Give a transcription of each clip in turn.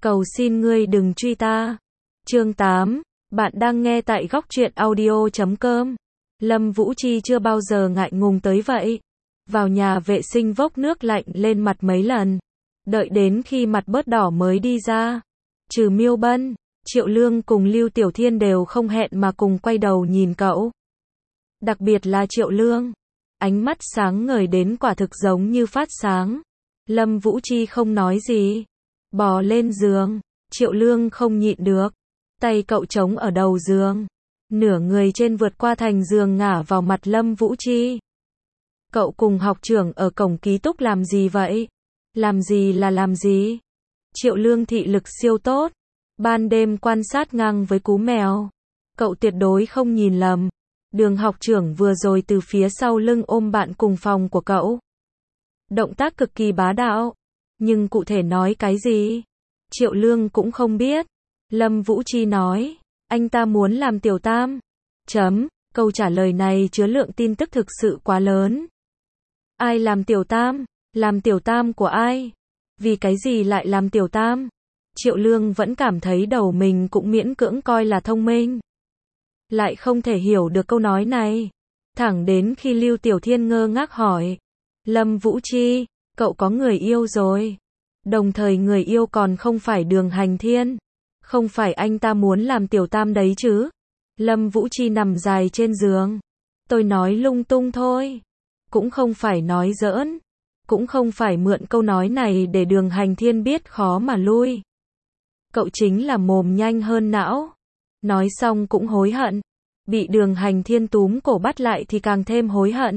Cầu xin ngươi đừng truy ta. Chương 8, bạn đang nghe tại góc truyện audio.com. Lâm Vũ Chi chưa bao giờ ngại ngùng tới vậy. Vào nhà vệ sinh vốc nước lạnh lên mặt mấy lần. Đợi đến khi mặt bớt đỏ mới đi ra. Trừ Miêu Bân, Triệu Lương cùng Lưu Tiểu Thiên đều không hẹn mà cùng quay đầu nhìn cậu. Đặc biệt là Triệu Lương. Ánh mắt sáng ngời đến quả thực giống như phát sáng. Lâm Vũ Chi không nói gì. Bò lên giường. Triệu Lương không nhịn được. Tay cậu trống ở đầu giường. Nửa người trên vượt qua thành giường ngả vào mặt Lâm Vũ Chi. Cậu cùng học trưởng ở cổng ký túc làm gì vậy? Làm gì là làm gì? Triệu Lương thị lực siêu tốt. Ban đêm quan sát ngang với cú mèo. Cậu tuyệt đối không nhìn lầm. Đường học trưởng vừa rồi từ phía sau lưng ôm bạn cùng phòng của cậu. Động tác cực kỳ bá đạo. Nhưng cụ thể nói cái gì? Triệu Lương cũng không biết. Lâm Vũ Chi nói, anh ta muốn làm tiểu tam. Câu trả lời này chứa lượng tin tức thực sự quá lớn. Ai làm tiểu tam? Làm tiểu tam của ai? Vì cái gì lại làm tiểu tam? Triệu Lương vẫn cảm thấy đầu mình cũng miễn cưỡng coi là thông minh. Lại không thể hiểu được câu nói này. Thẳng đến khi Lưu Tiểu Thiên ngơ ngác hỏi. Lâm Vũ Chi, cậu có người yêu rồi. Đồng thời người yêu còn không phải Đường Hành Thiên. Không phải anh ta muốn làm tiểu tam đấy chứ? Lâm Vũ Chi nằm dài trên giường. Tôi nói lung tung thôi. Cũng không phải nói giỡn. Cũng không phải mượn câu nói này để Đường Hành Thiên biết khó mà lui. Cậu chính là mồm nhanh hơn não. Nói xong cũng hối hận. Bị Đường Hành Thiên túm cổ bắt lại thì càng thêm hối hận.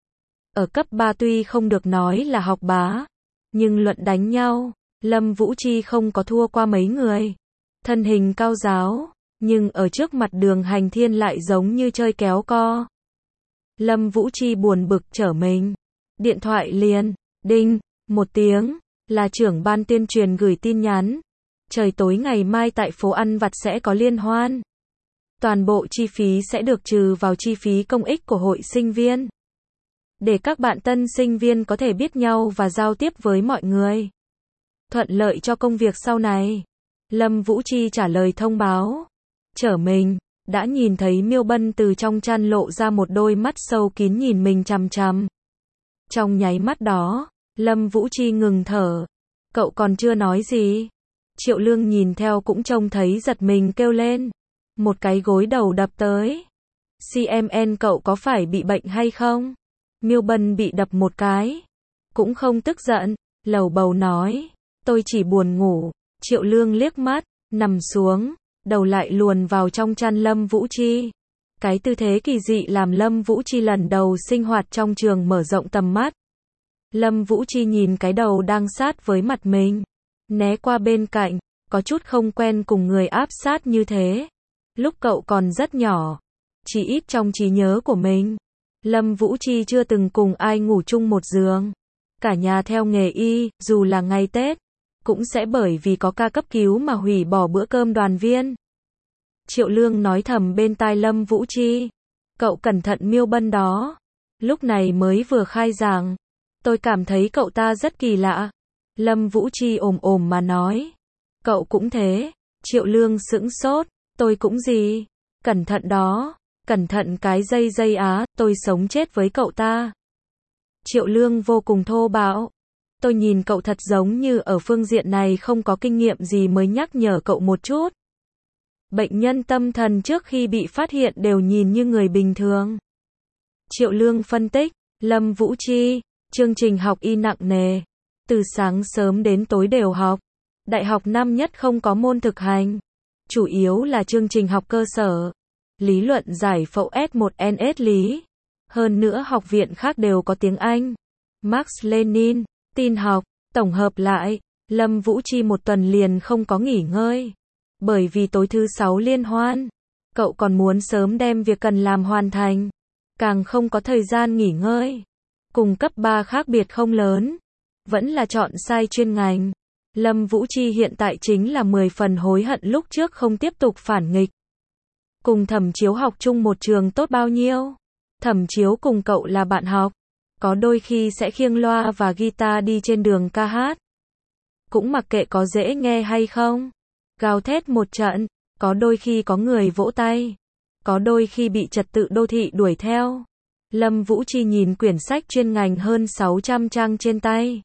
Ở cấp 3 tuy không được nói là học bá. Nhưng luận đánh nhau, Lâm Vũ Chi không có thua qua mấy người. Thân hình cao ráo, nhưng ở trước mặt Đường Hành Thiên lại giống như chơi kéo co. Lâm Vũ Chi buồn bực trở mình. Điện thoại liền, đinh, một tiếng, là trưởng ban tuyên truyền gửi tin nhắn. Trời tối ngày mai tại phố ăn vặt sẽ có liên hoan. Toàn bộ chi phí sẽ được trừ vào chi phí công ích của hội sinh viên. Để các bạn tân sinh viên có thể biết nhau và giao tiếp với mọi người. Thuận lợi cho công việc sau này. Lâm Vũ Chi trả lời thông báo. Trở mình, đã nhìn thấy Miêu Bân từ trong chăn lộ ra một đôi mắt sâu kín nhìn mình chằm chằm. Trong nháy mắt đó, Lâm Vũ Chi ngừng thở. Cậu còn chưa nói gì. Triệu Lương nhìn theo cũng trông thấy giật mình kêu lên. Một cái gối đầu đập tới. CMN cậu có phải bị bệnh hay không? Miêu Bân bị đập một cái. Cũng không tức giận, lầu bầu nói. Tôi chỉ buồn ngủ. Triệu Lương liếc mắt, nằm xuống, đầu lại luồn vào trong chăn Lâm Vũ Chi. Cái tư thế kỳ dị làm Lâm Vũ Chi lần đầu sinh hoạt trong trường mở rộng tầm mắt. Lâm Vũ Chi nhìn cái đầu đang sát với mặt mình. Né qua bên cạnh, có chút không quen cùng người áp sát như thế. Lúc cậu còn rất nhỏ, chỉ ít trong trí nhớ của mình. Lâm Vũ Chi chưa từng cùng ai ngủ chung một giường. Cả nhà theo nghề y, dù là ngày Tết, cũng sẽ bởi vì có ca cấp cứu mà hủy bỏ bữa cơm đoàn viên. Triệu Lương nói thầm bên tai Lâm Vũ Chi. Cậu cẩn thận Miêu Bân đó. Lúc này mới vừa khai giảng. Tôi cảm thấy cậu ta rất kỳ lạ. Lâm Vũ Chi ồm ồm mà nói. Cậu cũng thế. Triệu Lương sững sốt. Tôi cũng gì? Cẩn thận đó. Cẩn thận cái dây á, tôi sống chết với cậu ta. Triệu Lương vô cùng thô bạo. Tôi nhìn cậu thật giống như ở phương diện này không có kinh nghiệm gì mới nhắc nhở cậu một chút. Bệnh nhân tâm thần trước khi bị phát hiện đều nhìn như người bình thường. Triệu Lương phân tích, Lâm Vũ Chi, chương trình học y nặng nề. Từ sáng sớm đến tối đều học. Đại học năm nhất không có môn thực hành. Chủ yếu là chương trình học cơ sở. Lý luận giải phẫu S1NS lý. Hơn nữa học viện khác đều có tiếng Anh. Marx Lenin, tin học, tổng hợp lại, Lâm Vũ Chi một tuần liền không có nghỉ ngơi. Bởi vì tối thứ 6 liên hoan, cậu còn muốn sớm đem việc cần làm hoàn thành. Càng không có thời gian nghỉ ngơi. Cùng cấp 3 khác biệt không lớn. Vẫn là chọn sai chuyên ngành. Lâm Vũ Chi hiện tại chính là 10 phần hối hận lúc trước không tiếp tục phản nghịch. Cùng Thẩm Chiếu học chung một trường tốt bao nhiêu. Thẩm Chiếu cùng cậu là bạn học. Có đôi khi sẽ khiêng loa và guitar đi trên đường ca hát. cũng mặc kệ có dễ nghe hay không. Gào thét một trận, có đôi khi có người vỗ tay, có đôi khi bị trật tự đô thị đuổi theo. Lâm Vũ Chi nhìn quyển sách chuyên ngành hơn 600 trang trên tay.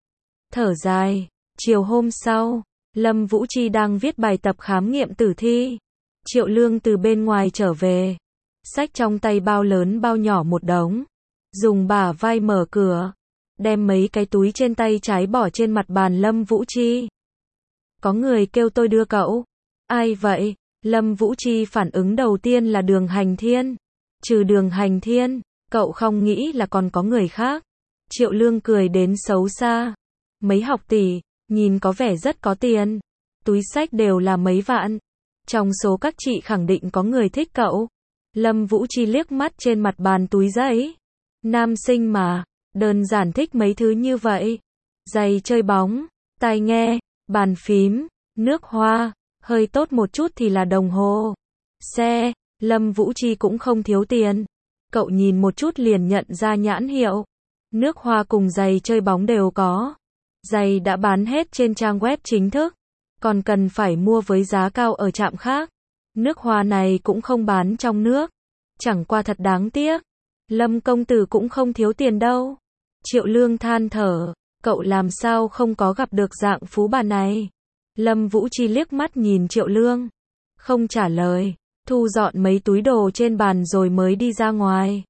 Thở dài, chiều hôm sau, Lâm Vũ Chi đang viết bài tập khám nghiệm tử thi. Triệu Lương từ bên ngoài trở về, sách trong tay bao lớn bao nhỏ một đống, dùng bả vai mở cửa, đem mấy cái túi trên tay trái bỏ trên mặt bàn Lâm Vũ Chi. Có người kêu tôi đưa cậu. Ai vậy? Lâm Vũ Chi phản ứng đầu tiên là Đường Hành Thiên. Trừ Đường Hành Thiên, cậu không nghĩ là còn có người khác. Triệu Lương cười đến xấu xa. Mấy học tỷ, nhìn có vẻ rất có tiền. Túi sách đều là mấy vạn. Trong số các chị khẳng định có người thích cậu. Lâm Vũ Chi liếc mắt trên mặt bàn túi giấy. Nam sinh mà, đơn giản thích mấy thứ như vậy. Giày chơi bóng, tai nghe, bàn phím, nước hoa, hơi tốt một chút thì là đồng hồ. Xe, Lâm Vũ Chi cũng không thiếu tiền. Cậu nhìn một chút liền nhận ra nhãn hiệu. Nước hoa cùng giày chơi bóng đều có. Giày đã bán hết trên trang web chính thức, còn cần phải mua với giá cao ở trạm khác. Nước hoa này cũng không bán trong nước. Chẳng qua thật đáng tiếc. Lâm công tử cũng không thiếu tiền đâu. Triệu Lương than thở, cậu làm sao không có gặp được dạng phú bà này. Lâm Vũ Chi liếc mắt nhìn Triệu Lương, không trả lời, thu dọn mấy túi đồ trên bàn rồi mới đi ra ngoài.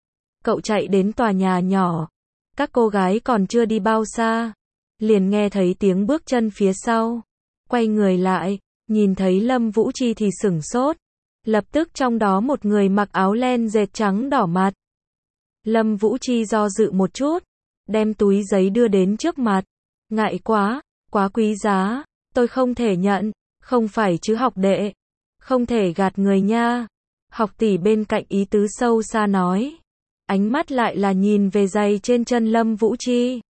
Cậu chạy đến tòa nhà nhỏ, các cô gái còn chưa đi bao xa, liền nghe thấy tiếng bước chân phía sau. Quay người lại, nhìn thấy Lâm Vũ Chi thì sửng sốt. Lập tức trong đó một người mặc áo len dệt trắng đỏ mặt. Lâm Vũ Chi do dự một chút, đem túi giấy đưa đến trước mặt. Ngại quá, quá quý giá, tôi không thể nhận, không phải chứ học đệ. Không thể gạt người nha. Học tỷ bên cạnh ý tứ sâu xa nói. Ánh mắt lại là nhìn về giày trên chân Lâm Vũ Chi.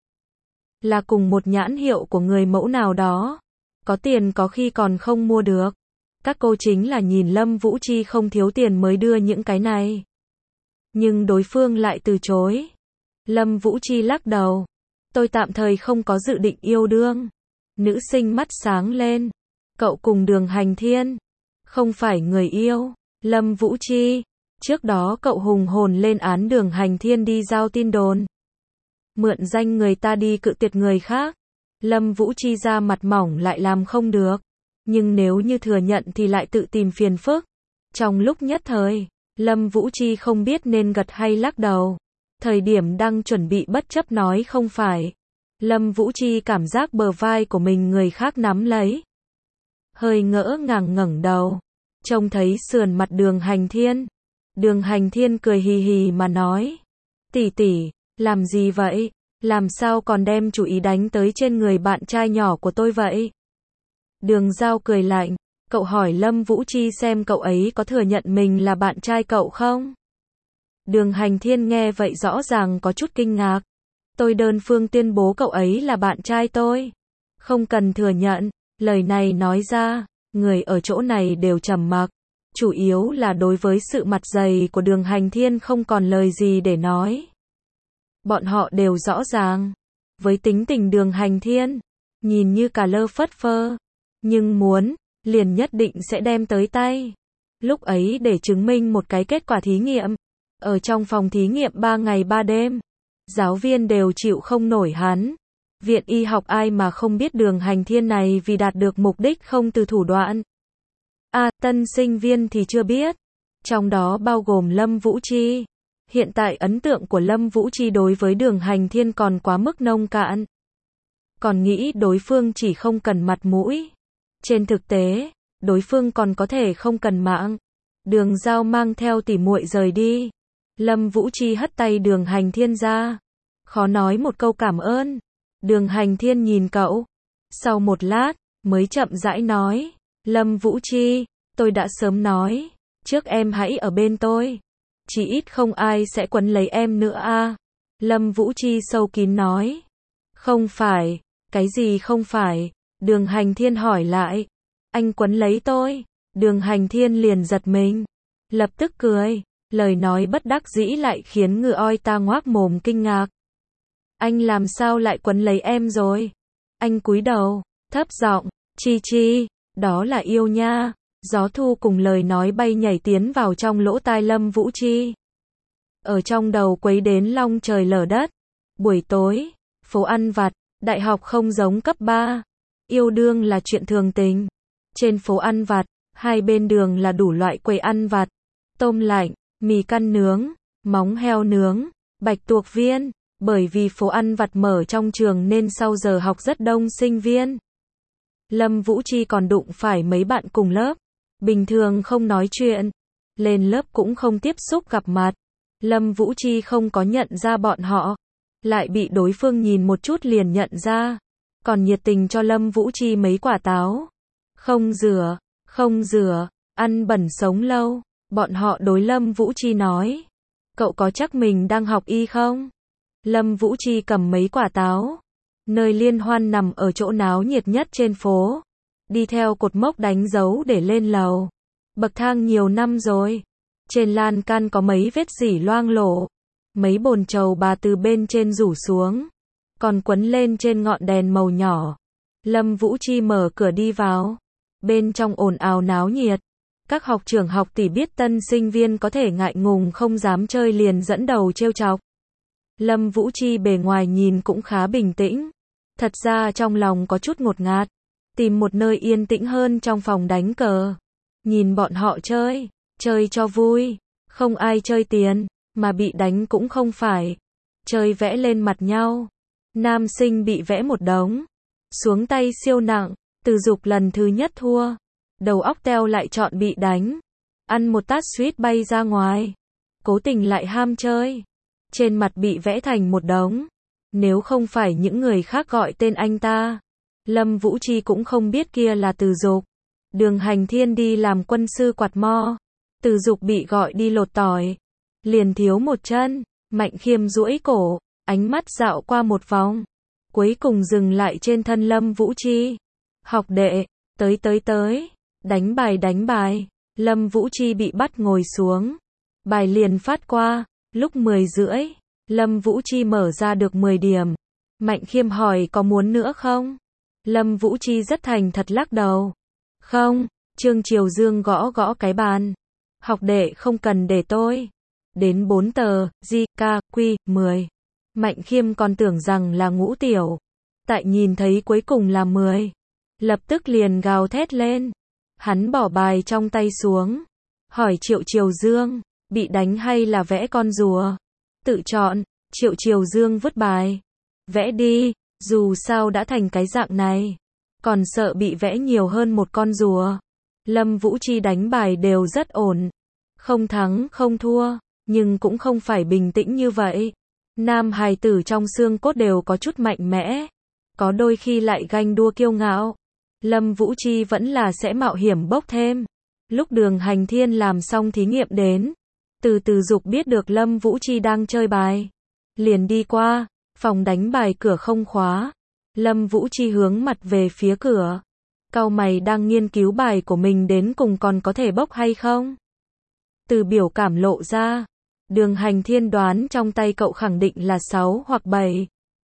Là cùng một nhãn hiệu của người mẫu nào đó. Có tiền có khi còn không mua được. Các cô chính là nhìn Lâm Vũ Chi không thiếu tiền mới đưa những cái này. Nhưng đối phương lại từ chối. Lâm Vũ Chi lắc đầu. Tôi tạm thời không có dự định yêu đương. Nữ sinh mắt sáng lên. Cậu cùng Đường Hành Thiên không phải người yêu. Lâm Vũ Chi, trước đó cậu hùng hồn lên án Đường Hành Thiên đi giao tin đồn. Mượn danh người ta đi cự tuyệt người khác. Lâm Vũ Chi ra mặt mỏng lại làm không được. Nhưng nếu như thừa nhận thì lại tự tìm phiền phức. Trong lúc nhất thời, Lâm Vũ Chi không biết nên gật hay lắc đầu. Thời điểm đang chuẩn bị bất chấp nói không phải. Lâm Vũ Chi cảm giác bờ vai của mình người khác nắm lấy. Hơi ngỡ ngàng ngẩng đầu. Trông thấy sườn mặt Đường Hành Thiên. Đường Hành Thiên cười hì hì mà nói. Tỷ tỷ, làm gì vậy? Làm sao còn đem chủ ý đánh tới trên người bạn trai nhỏ của tôi vậy? Đường Giao cười lạnh. Cậu hỏi Lâm Vũ Chi xem cậu ấy có thừa nhận mình là bạn trai cậu không? Đường Hành Thiên nghe vậy rõ ràng có chút kinh ngạc. Tôi đơn phương tuyên bố cậu ấy là bạn trai tôi. Không cần thừa nhận. Lời này nói ra, người ở chỗ này đều trầm mặc. Chủ yếu là đối với sự mặt dày của Đường Hành Thiên không còn lời gì để nói. Bọn họ đều rõ ràng. Với tính tình Đường Hành Thiên, nhìn như cà lơ phất phơ. Nhưng muốn, liền nhất định sẽ đem tới tay. Lúc ấy để chứng minh một cái kết quả thí nghiệm. Ở trong phòng thí nghiệm 3 ngày 3 đêm. Giáo viên đều chịu không nổi hắn. Viện y học ai mà không biết Đường Hành Thiên này vì đạt được mục đích không từ thủ đoạn. Tân sinh viên thì chưa biết. Trong đó bao gồm Lâm Vũ Chi. Hiện tại ấn tượng của Lâm Vũ Chi đối với Đường Hành Thiên còn quá mức nông cạn. Còn nghĩ đối phương chỉ không cần mặt mũi. Trên thực tế, đối phương còn có thể không cần mạng. Đường Giao mang theo tỉ muội rời đi. Lâm Vũ Chi hất tay Đường Hành Thiên ra. Khó nói một câu cảm ơn. Đường Hành Thiên nhìn cậu. Sau một lát, mới chậm rãi nói. Lâm Vũ Chi, tôi đã sớm nói. Trước em hãy ở bên tôi. Chỉ ít không ai sẽ quấn lấy em nữa a. Lâm Vũ Chi sâu kín nói. Không phải. Cái gì không phải? Đường Hành Thiên hỏi lại. Anh quấn lấy tôi. Đường Hành Thiên liền giật mình. Lập tức cười. Lời nói bất đắc dĩ lại khiến người oi ta ngoác mồm kinh ngạc. Anh làm sao lại quấn lấy em rồi? Anh cúi đầu, thấp giọng, Chi Chi, đó là yêu nha. Gió thu cùng lời nói bay nhảy tiến vào trong lỗ tai Lâm Vũ Chi. Ở trong đầu quấy đến long trời lở đất. Buổi tối, phố ăn vặt, đại học không giống cấp 3. Yêu đương là chuyện thường tình. Trên phố ăn vặt, hai bên đường là đủ loại quầy ăn vặt. Tôm lạnh, mì căn nướng, móng heo nướng, bạch tuộc viên. Bởi vì phố ăn vặt mở trong trường nên sau giờ học rất đông sinh viên. Lâm Vũ Chi còn đụng phải mấy bạn cùng lớp. Bình thường không nói chuyện. Lên lớp cũng không tiếp xúc gặp mặt. Lâm Vũ Chi không có nhận ra bọn họ. Lại bị đối phương nhìn một chút liền nhận ra. Còn nhiệt tình cho Lâm Vũ Chi mấy quả táo. Không rửa, ăn bẩn sống lâu. Bọn họ đối Lâm Vũ Chi nói. Cậu có chắc mình đang học y không? Lâm Vũ Chi cầm mấy quả táo. Nơi liên hoan nằm ở chỗ náo nhiệt nhất trên phố. Đi theo cột mốc đánh dấu để lên lầu. Bậc thang nhiều năm rồi. Trên lan can có mấy vết rỉ loang lổ. Mấy bồn trầu bà từ bên trên rủ xuống. Còn quấn lên trên ngọn đèn màu nhỏ. Lâm Vũ Chi mở cửa đi vào. Bên trong ồn ào náo nhiệt. Các học trưởng học tỷ biết tân sinh viên có thể ngại ngùng không dám chơi liền dẫn đầu trêu chọc. Lâm Vũ Chi bề ngoài nhìn cũng khá bình tĩnh. Thật ra trong lòng có chút ngột ngạt. Tìm một nơi yên tĩnh hơn trong phòng đánh cờ. Nhìn bọn họ chơi cho vui. Không ai chơi tiền, mà bị đánh cũng không phải. Chơi vẽ lên mặt nhau. Nam sinh bị vẽ một đống. Xuống tay siêu nặng, Từ Dục lần thứ nhất thua. Đầu óc teo lại chọn bị đánh. Ăn một tát suýt bay ra ngoài. Cố tình lại ham chơi. Trên mặt bị vẽ thành một đống. Nếu không phải những người khác gọi tên anh ta, Lâm Vũ Chi cũng không biết kia là Từ Dục. Đường Hành Thiên đi làm quân sư quạt mo. Từ Dục bị gọi đi lột tỏi. Liền thiếu một chân. Mạnh Khiêm duỗi cổ, ánh mắt dạo qua một vòng. Cuối cùng dừng lại trên thân Lâm Vũ Chi. Học đệ, tới. Đánh bài. Lâm Vũ Chi bị bắt ngồi xuống. Bài liền phát qua. Lúc 10:30, Lâm Vũ Chi mở ra được 10 điểm. Mạnh Khiêm hỏi có muốn nữa không? Lâm Vũ Chi rất thành thật lắc đầu. Không, Trương Triều Dương gõ cái bàn. Học đệ không cần để tôi. Đến 4 tờ, Q, 10. Mạnh Khiêm còn tưởng rằng là ngũ tiểu. Tại nhìn thấy cuối cùng là 10. Lập tức liền gào thét lên. Hắn bỏ bài trong tay xuống. Hỏi Triều Dương, bị đánh hay là vẽ con rùa? Tự chọn. Triều Dương vứt bài. Vẽ đi, dù sao đã thành cái dạng này. Còn sợ bị vẽ nhiều hơn một con rùa. Lâm Vũ Chi đánh bài đều rất ổn. Không thắng không thua, nhưng cũng không phải bình tĩnh như vậy. Nam hài tử trong xương cốt đều có chút mạnh mẽ. Có đôi khi lại ganh đua kiêu ngạo. Lâm Vũ Chi vẫn là sẽ mạo hiểm bốc thêm. Lúc Đường Hành Thiên làm xong thí nghiệm đến. Từ Dục biết được Lâm Vũ Chi đang chơi bài. Liền đi qua, phòng đánh bài cửa không khóa. Lâm Vũ Chi hướng mặt về phía cửa. Cau mày đang nghiên cứu bài của mình đến cùng còn có thể bốc hay không? Từ biểu cảm lộ ra. Đường Hành Thiên đoán trong tay cậu khẳng định là 6 hoặc 7.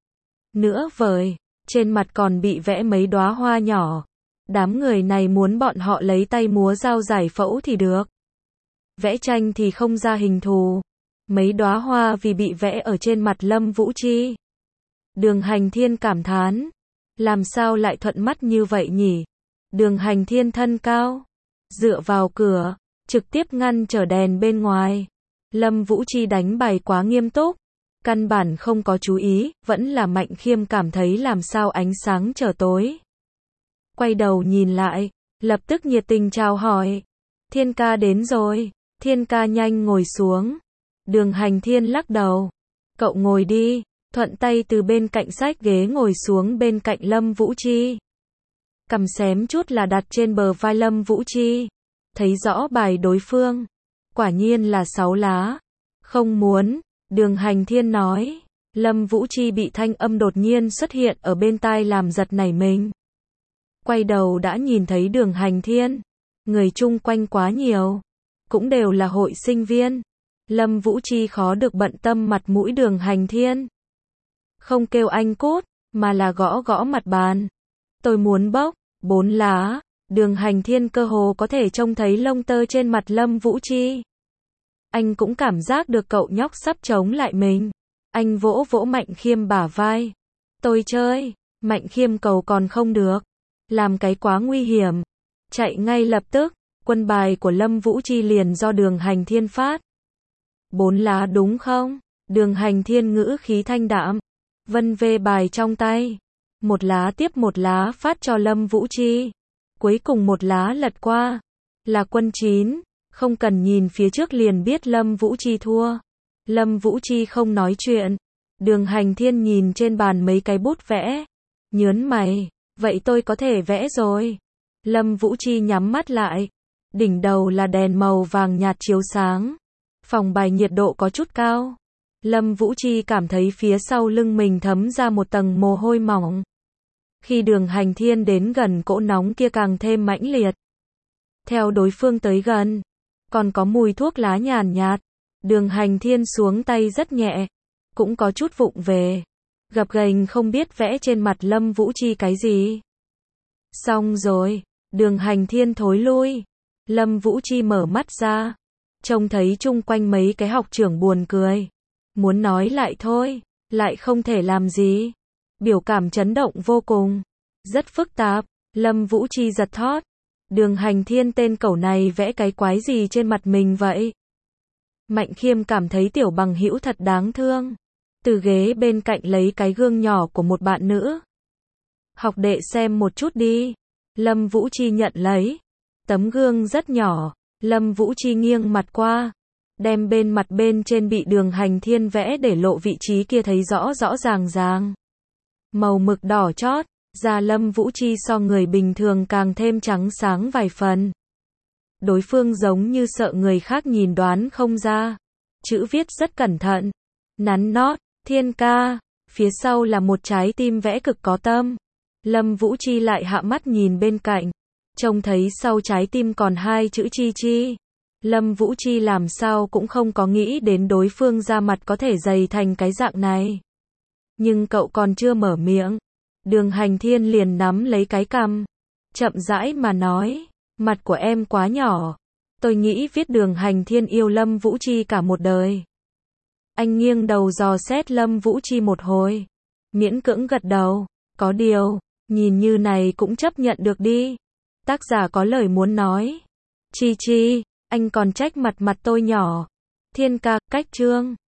Nữa vời, trên mặt còn bị vẽ mấy đóa hoa nhỏ. Đám người này muốn bọn họ lấy tay múa dao giải phẫu thì được. Vẽ tranh thì không ra hình thù. Mấy đóa hoa vì bị vẽ ở trên mặt Lâm Vũ Chi. Đường Hành Thiên cảm thán. Làm sao lại thuận mắt như vậy nhỉ? Đường Hành Thiên thân cao. Dựa vào cửa. Trực tiếp ngăn trở đèn bên ngoài. Lâm Vũ Chi đánh bài quá nghiêm túc. Căn bản không có chú ý. Vẫn là Mạnh Khiêm cảm thấy làm sao ánh sáng trở tối. Quay đầu nhìn lại. Lập tức nhiệt tình chào hỏi. Thiên ca đến rồi. Thiên ca nhanh ngồi xuống. Đường Hành Thiên lắc đầu. Cậu ngồi đi. Thuận tay từ bên cạnh sách ghế ngồi xuống bên cạnh Lâm Vũ Chi. Cầm xém chút là đặt trên bờ vai Lâm Vũ Chi. Thấy rõ bài đối phương. Quả nhiên là 6 lá. Không muốn. Đường Hành Thiên nói. Lâm Vũ Chi bị thanh âm đột nhiên xuất hiện ở bên tai làm giật nảy mình. Quay đầu đã nhìn thấy Đường Hành Thiên. Người chung quanh quá nhiều. Cũng đều là hội sinh viên. Lâm Vũ Chi khó được bận tâm mặt mũi Đường Hành Thiên. Không kêu anh cút, mà là gõ gõ mặt bàn. Tôi muốn bốc, 4 lá. Đường Hành Thiên cơ hồ có thể trông thấy lông tơ trên mặt Lâm Vũ Chi. Anh cũng cảm giác được cậu nhóc sắp chống lại mình. Anh vỗ vỗ Mạnh Khiêm bả vai. Tôi chơi. Mạnh Khiêm cầu còn không được. Làm cái quá nguy hiểm. Chạy ngay lập tức. Quân bài của Lâm Vũ Chi liền do Đường Hành Thiên phát. 4 lá đúng không? Đường Hành Thiên ngữ khí thanh đạm. Vân vê bài trong tay. 1 lá tiếp 1 lá phát cho Lâm Vũ Chi. Cuối cùng 1 lá lật qua. Là quân 9. Không cần nhìn phía trước liền biết Lâm Vũ Chi thua. Lâm Vũ Chi không nói chuyện. Đường Hành Thiên nhìn trên bàn mấy cái bút vẽ. Nhớn mày. Vậy tôi có thể vẽ rồi. Lâm Vũ Chi nhắm mắt lại. Đỉnh đầu là đèn màu vàng nhạt chiếu sáng. Phòng bài nhiệt độ có chút cao. Lâm Vũ Chi cảm thấy phía sau lưng mình thấm ra một tầng mồ hôi mỏng. Khi Đường Hành Thiên đến gần cỗ nóng kia càng thêm mãnh liệt. Theo đối phương tới gần, còn có mùi thuốc lá nhàn nhạt. Đường Hành Thiên xuống tay rất nhẹ, cũng có chút vụng về. Gập ghềnh không biết vẽ trên mặt Lâm Vũ Chi cái gì. Xong rồi, Đường Hành Thiên thối lui. Lâm Vũ Chi mở mắt ra, trông thấy chung quanh mấy cái học trưởng buồn cười. Muốn nói lại thôi, lại không thể làm gì. Biểu cảm chấn động vô cùng. Rất phức tạp. Lâm Vũ Chi giật thót. Đường Hành Thiên tên cẩu này vẽ cái quái gì trên mặt mình vậy? Mạnh Khiêm cảm thấy Tiểu Bằng Hữu thật đáng thương. Từ ghế bên cạnh lấy cái gương nhỏ của một bạn nữ. Học đệ xem một chút đi. Lâm Vũ Chi nhận lấy. Tấm gương rất nhỏ. Lâm Vũ Chi nghiêng mặt qua. Đem mặt bên trên bị Đường Hành Thiên vẽ để lộ vị trí kia thấy rõ rõ ràng ràng. Màu mực đỏ chót, da Lâm Vũ Chi so người bình thường càng thêm trắng sáng vài phần. Đối phương giống như sợ người khác nhìn đoán không ra. Chữ viết rất cẩn thận. Nắn nót, Thiên ca. Phía sau là một trái tim vẽ cực có tâm. Lâm Vũ Chi lại hạ mắt nhìn bên cạnh. Trông thấy sau trái tim còn 2 chữ Chi Chi. Lâm Vũ Chi làm sao cũng không có nghĩ đến đối phương da mặt có thể dày thành cái dạng này. Nhưng cậu còn chưa mở miệng. Đường Hành Thiên liền nắm lấy cái cằm. Chậm rãi mà nói. Mặt của em quá nhỏ. Tôi nghĩ viết Đường Hành Thiên yêu Lâm Vũ Chi cả một đời. Anh nghiêng đầu dò xét Lâm Vũ Chi một hồi. Miễn cưỡng gật đầu. Có điều, nhìn như này cũng chấp nhận được đi. Tác giả có lời muốn nói. Chi Chi, anh còn trách mặt tôi nhỏ. Thiên ca, cách chương.